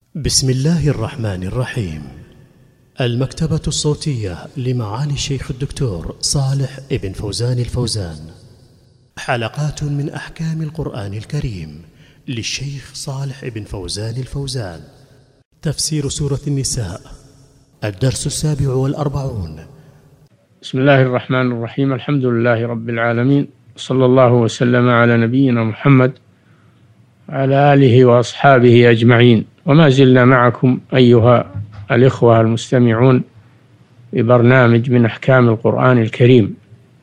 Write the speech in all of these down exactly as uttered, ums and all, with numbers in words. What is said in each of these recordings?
بسم الله الرحمن الرحيم. المكتبة الصوتية لمعالي الشيخ الدكتور صالح ابن فوزان الفوزان، حلقات من أحكام القرآن الكريم للشيخ صالح ابن فوزان الفوزان. تفسير سورة النساء، الدرس السابع والأربعون. بسم الله الرحمن الرحيم. الحمد لله رب العالمين، صلى الله وسلم على نبينا محمد وعلى آله وأصحابه أجمعين. وما زلنا معكم أيها الإخوة المستمعون ببرنامج من أحكام القرآن الكريم.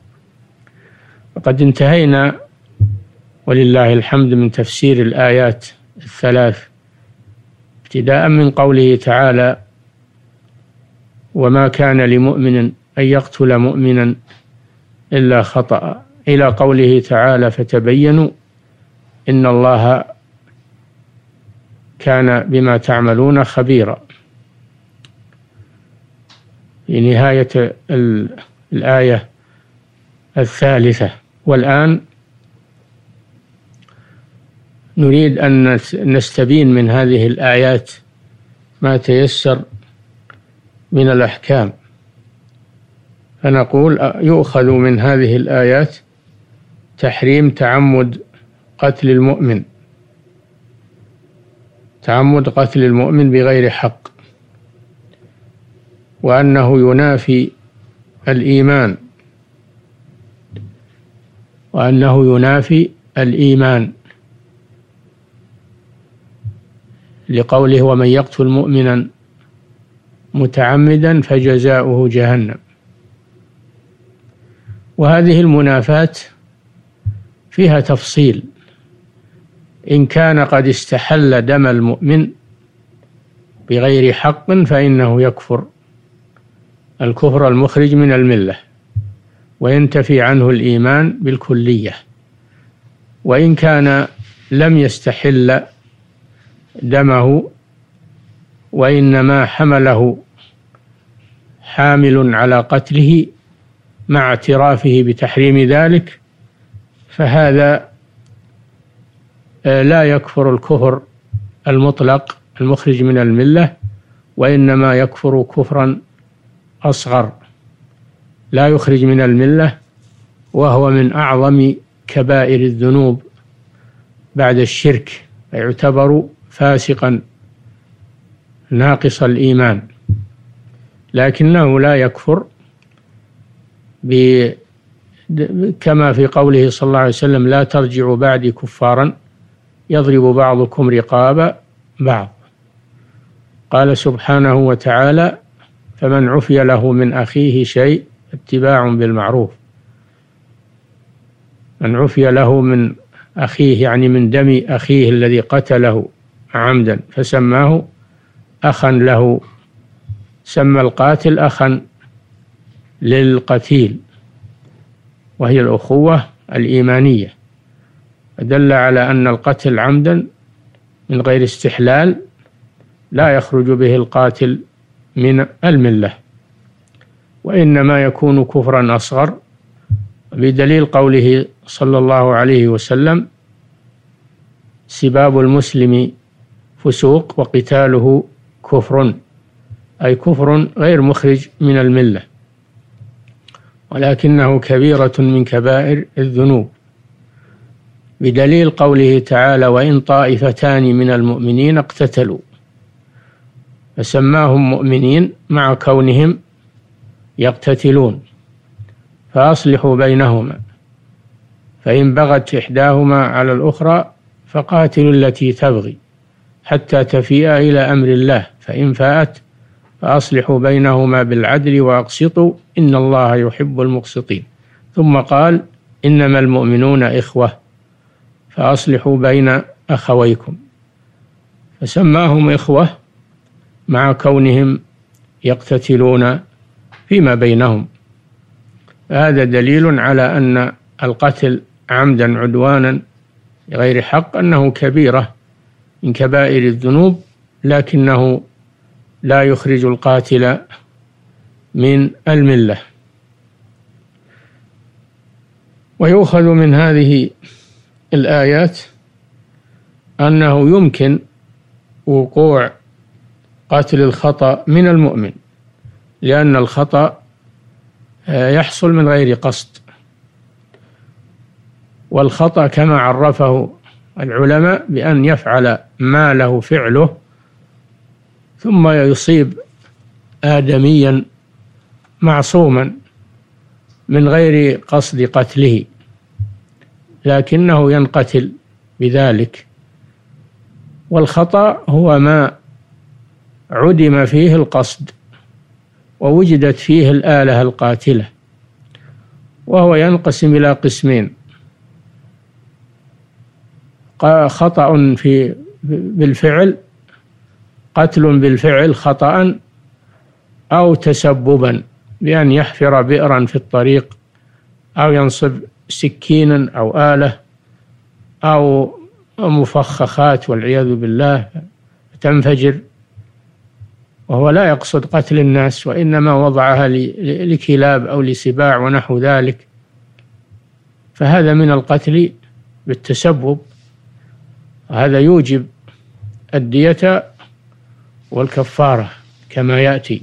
وقد انتهينا ولله الحمد من تفسير الآيات الثلاث، ابتداء من قوله تعالى: وما كان لمؤمن أن يقتل مؤمنا إلا خطأ، إلى قوله تعالى: فتبينوا إن الله كان بما تعملون خبيرا، في نهاية الآية الثالثة. والآن نريد أن نستبين من هذه الآيات ما تيسر من الأحكام، فنقول: يؤخذ من هذه الآيات تحريم تعمد قتل المؤمن، تعمد قتل المؤمن بغير حق، وأنه ينافي الإيمان، وأنه ينافي الإيمان لقوله: ومن يقتل مؤمنا متعمدا فجزاؤه جهنم. وهذه المنافاة فيها تفصيل: إن كان قد استحل دم المؤمن بغير حق فإنه يكفر الكفر المخرج من الملة وينتفي عنه الإيمان بالكلية. وإن كان لم يستحل دمه وإنما حمله حامل على قتله مع اعترافه بتحريم ذلك، فهذا لا يكفر الكفر المطلق المخرج من الملة، وإنما يكفر كفرا أصغر لا يخرج من الملة، وهو من أعظم كبائر الذنوب بعد الشرك، فيعتبر فاسقا ناقص الإيمان، لكنه لا يكفر كما في قوله صلى الله عليه وسلم: لا ترجعوا بعدي كفارا يضرب بعضكم رقاب بعض. قال سبحانه وتعالى: فمن عفي له من أخيه شيء اتباع بالمعروف. من عفي له من أخيه يعني من دم أخيه الذي قتله عمدا فسماه أخا له، سمى القاتل أخا للقتيل، وهي الأخوة الإيمانية، دل على أن القتل عمدا من غير استحلال لا يخرج به القاتل من الملة، وإنما يكون كفرا أصغر، بدليل قوله صلى الله عليه وسلم: سباب المسلم فسوق وقتاله كفر، أي كفر غير مخرج من الملة، ولكنه كبيرة من كبائر الذنوب، بدليل قوله تعالى: وإن طائفتان من المؤمنين اقتتلوا، فسماهم مؤمنين مع كونهم يقتتلون، فأصلحوا بينهما، فإن بغت إحداهما على الأخرى فقاتلوا التي تبغي حتى تفيء إلى أمر الله، فإن فاءت فأصلحوا بينهما بالعدل وأقسطوا إن الله يحب المقسطين. ثم قال: إنما المؤمنون إخوة فأصلحوا بين أخويكم، فسماهم إخوة مع كونهم يقتتلون فيما بينهم. هذا دليل على أن القتل عمدا عدوانا بغير حق أنه كبيرة من كبائر الذنوب، لكنه لا يخرج القاتل من الملة. ويؤخذ من هذه الآيات أنه يمكن وقوع قاتل الخطأ من المؤمن، لأن الخطأ يحصل من غير قصد، والخطأ كما عرفه العلماء بأن يفعل ما له فعله ثم يصيب آدميا معصوما من غير قصد قتله، لكنه ينقتل بذلك. والخطأ هو ما عدم فيه القصد ووجدت فيه الآلة القاتلة، وهو ينقسم إلى قسمين: خطأ في بالفعل، قتل بالفعل خطأ، أو تسببا بأن يحفر بئرا في الطريق، أو ينصب سكينا أو آلة أو مفخخات والعياذ بالله تنفجر، وهو لا يقصد قتل الناس، وإنما وضعها لكلاب أو لسباع ونحو ذلك، فهذا من القتل بالتسبب، وهذا يوجب الدية والكفارة كما يأتي.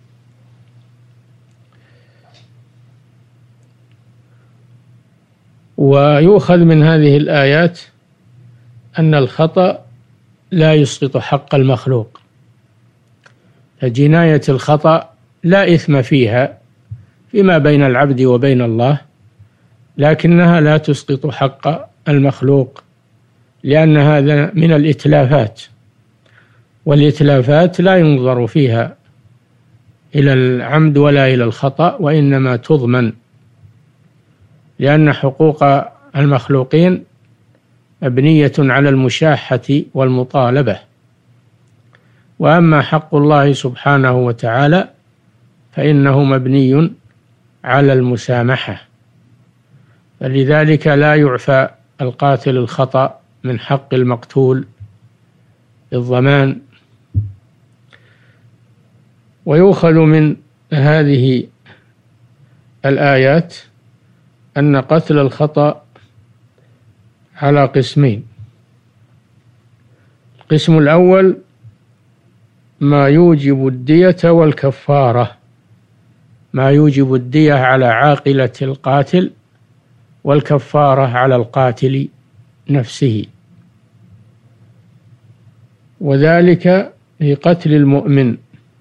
ويؤخذ من هذه الآيات أن الخطأ لا يسقط حق المخلوق، فجناية الخطأ لا إثم فيها فيما بين العبد وبين الله، لكنها لا تسقط حق المخلوق، لأن هذا من الإتلافات، والإتلافات لا ينظر فيها إلى العمد ولا إلى الخطأ، وإنما تضمن، لأن حقوق المخلوقين مبنية على المشاحة والمطالبة، وأما حق الله سبحانه وتعالى فإنه مبني على المسامحة، فلذلك لا يعفى القاتل الخطأ من حق المقتول بالضمان. ويؤخذ من هذه الآيات أن قتل الخطأ على قسمين: القسم الأول ما يوجب الدية والكفارة، ما يوجب الدية على عاقلة القاتل والكفارة على القاتل نفسه، وذلك في قتل المؤمن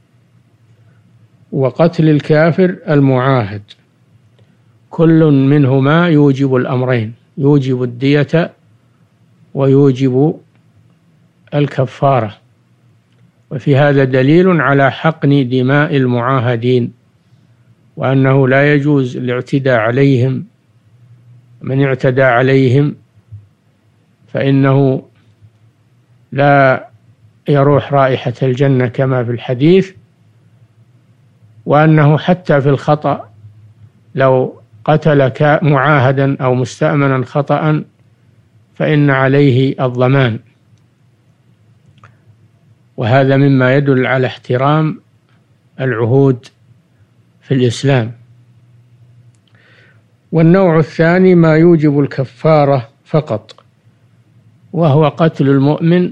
وقتل الكافر المعاهد، كل منهما يوجب الأمرين، يوجب الدية ويوجب الكفارة. وفي هذا دليل على حقن دماء المعاهدين، وأنه لا يجوز الاعتداء عليهم، من اعتدى عليهم فإنه لا يروح رائحة الجنة كما في الحديث، وأنه حتى في الخطأ لو قتل معاهدا أو مستأمنا خطأ فإن عليه الضمان، وهذا مما يدل على احترام العهود في الإسلام. والنوع الثاني ما يوجب الكفارة فقط، وهو قتل المؤمن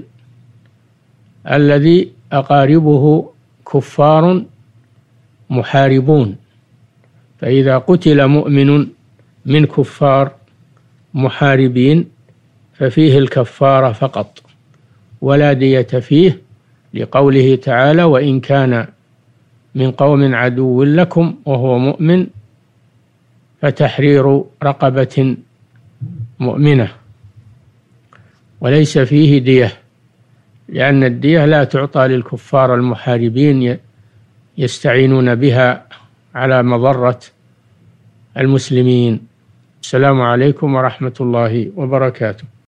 الذي أقاربه كفار محاربون، فإذا قتل مؤمن من كفار محاربين ففيه الكفارة فقط ولا دية فيه، لقوله تعالى: وإن كان من قوم عدو لكم وهو مؤمن فتحرير رقبة مؤمنة، وليس فيه دية، لأن الدية لا تعطى للكفار المحاربين يستعينون بها على مضرة المسلمين. السلام عليكم ورحمة الله وبركاته.